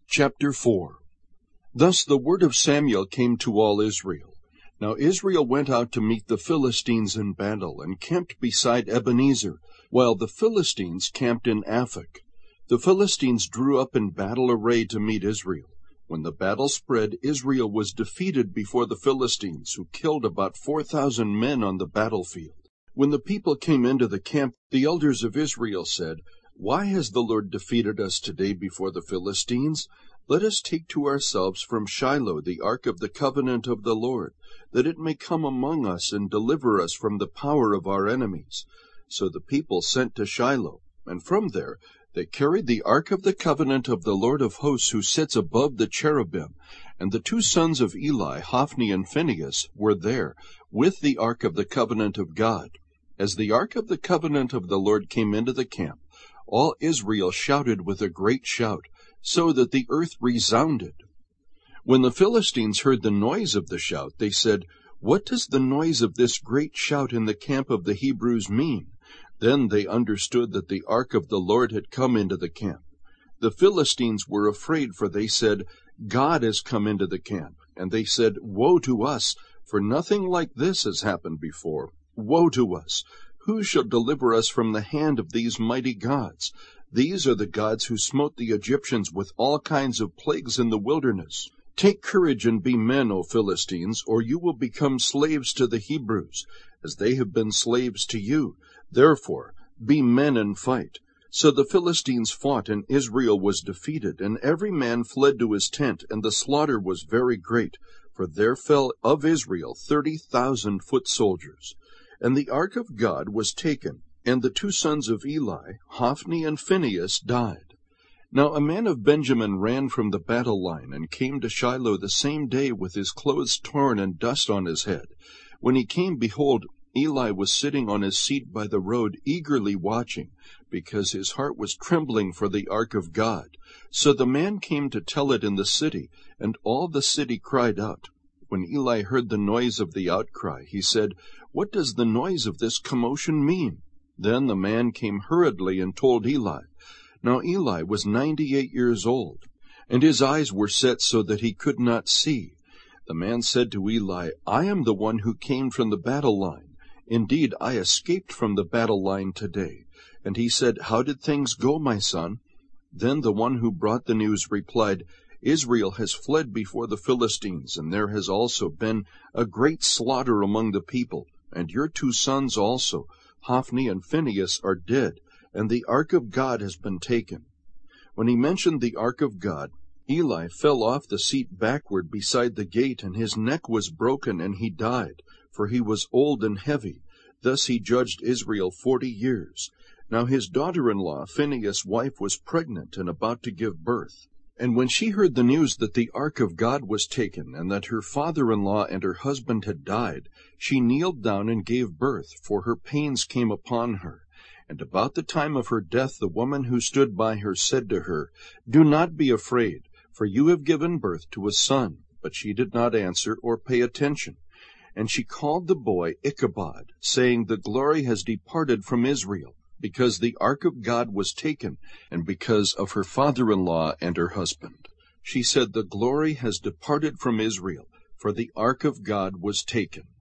Chapter 4. Thus the word of Samuel came to all Israel. Now Israel went out to meet the Philistines in battle, and camped beside Ebenezer, while the Philistines camped in Aphek. The Philistines drew up in battle array to meet Israel. When the battle spread, Israel was defeated before the Philistines, who killed about 4,000 men on the battlefield. When the people came into the camp, the elders of Israel said, "Why has the Lord defeated us today before the Philistines? Let us take to ourselves from Shiloh the ark of the covenant of the Lord, that it may come among us and deliver us from the power of our enemies." So the people sent to Shiloh, and from there they carried the ark of the covenant of the Lord of hosts, who sits above the cherubim. And the two sons of Eli, Hophni and Phinehas, were there, with the ark of the covenant of God. As the ark of the covenant of the Lord came into the camp, all Israel shouted with a great shout, so that the earth resounded. When the Philistines heard the noise of the shout, they said, "What does the noise of this great shout in the camp of the Hebrews mean?" Then they understood that the ark of the Lord had come into the camp. The Philistines were afraid, for they said, "God has come into the camp." And they said, "Woe to us, for nothing like this has happened before. Woe to us! Who shall deliver us from the hand of these mighty gods? These are the gods who smote the Egyptians with all kinds of plagues in the wilderness. Take courage and be men, O Philistines, or you will become slaves to the Hebrews, as they have been slaves to you. Therefore, be men and fight." So the Philistines fought, and Israel was defeated, and every man fled to his tent, and the slaughter was very great, for there fell of Israel 30,000 foot soldiers. And the ark of God was taken, and the two sons of Eli, Hophni and Phinehas, died. Now a man of Benjamin ran from the battle line, and came to Shiloh the same day with his clothes torn and dust on his head. When he came, behold, Eli was sitting on his seat by the road, eagerly watching, because his heart was trembling for the ark of God. So the man came to tell it in the city, and all the city cried out. When Eli heard the noise of the outcry, he said, "What does the noise of this commotion mean?" Then the man came hurriedly and told Eli. Now Eli was 98 years old, and his eyes were set so that he could not see. The man said to Eli, "I am the one who came from the battle line. Indeed, I escaped from the battle line today." And he said, "How did things go, my son?" Then the one who brought the news replied, "Israel has fled before the Philistines, and there has also been a great slaughter among the people, and your two sons also, Hophni and Phinehas, are dead, and the ark of God has been taken." When he mentioned the ark of God, Eli fell off the seat backward beside the gate, and his neck was broken, and he died, for he was old and heavy. Thus he judged Israel 40 years. Now his daughter-in-law, Phinehas' wife, was pregnant and about to give birth. And when she heard the news that the ark of God was taken, and that her father-in-law and her husband had died, she kneeled down and gave birth, for her pains came upon her. And about the time of her death the woman who stood by her said to her, "Do not be afraid, for you have given birth to a son." But she did not answer or pay attention. And she called the boy Ichabod, saying, "The glory has departed from Israel, because the ark of God was taken, and because of her father-in-law and her husband." She said, "The glory has departed from Israel, for the ark of God was taken."